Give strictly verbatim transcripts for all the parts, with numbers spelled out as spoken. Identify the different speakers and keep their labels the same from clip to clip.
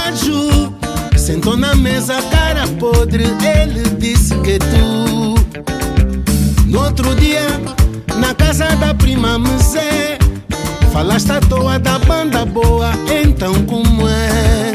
Speaker 1: Baju sentou na mesa, cara podre, ele disse que tu. No outro dia, na casa da prima Musé, falaste à toa da banda boa, então como é?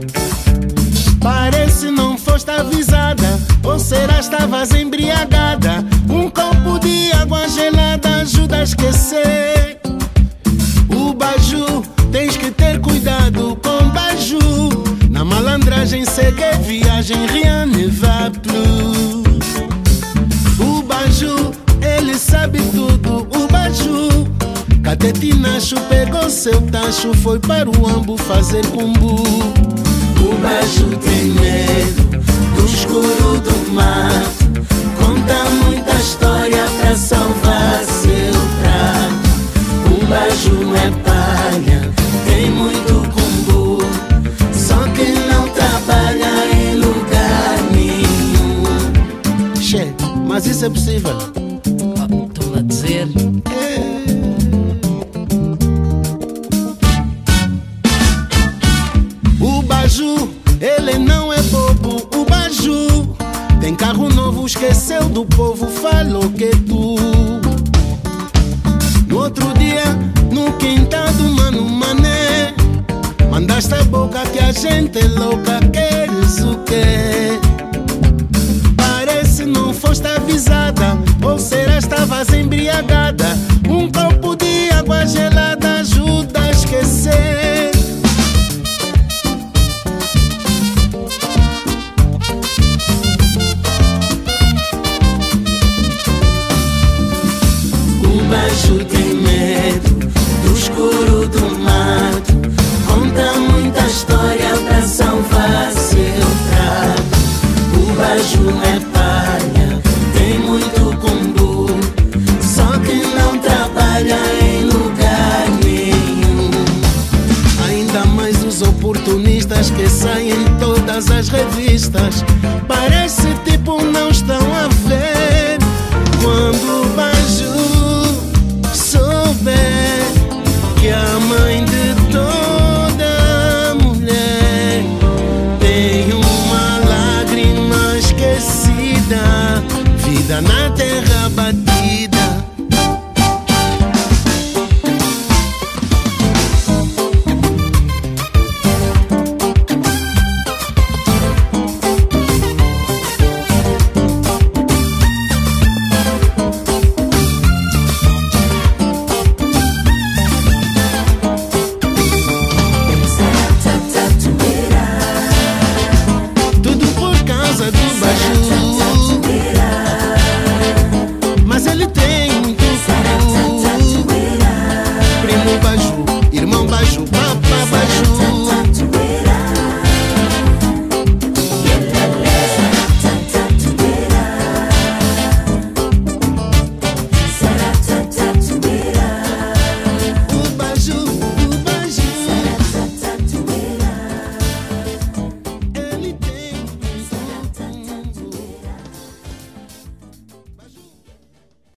Speaker 1: Parece não foste avisada, ou será estavas embriagada? Um copo de água gelada ajuda a esquecer. O Baju, tens que ter cuidado com Baju. Na malandragem segue viagem, rien ne va plus. O Baju, ele sabe tudo, o Baju. Catetinacho pegou seu tacho, foi para o Ambo fazer cumbu. O Baju tem medo do escuro do mato, conta muita história pra salvar seu prato. O Baju é palha, tem muito cumbu, só que não trabalha em lugar nenhum. Che, mas isso é possível?
Speaker 2: Estou a dizer.
Speaker 1: É. O Baju, ele não é bobo, o Baju tem carro novo, esqueceu do povo, falou que tu. No outro dia, no quintal do Mano Mané, mandaste a boca que a gente é louca, queres o quê? Parece não foste avisada, ou será estavas embriagada? Um copo de água gelada ajuda a esquecer. O Baju tem medo do escuro do mato, conta muita história pra salvar seu trato. O Baju é palha, tem muito cumbu, só que não trabalha em lugar nenhum. Ainda mais os oportunistas que saem em todas as revistas, parece tipo não estão a ver.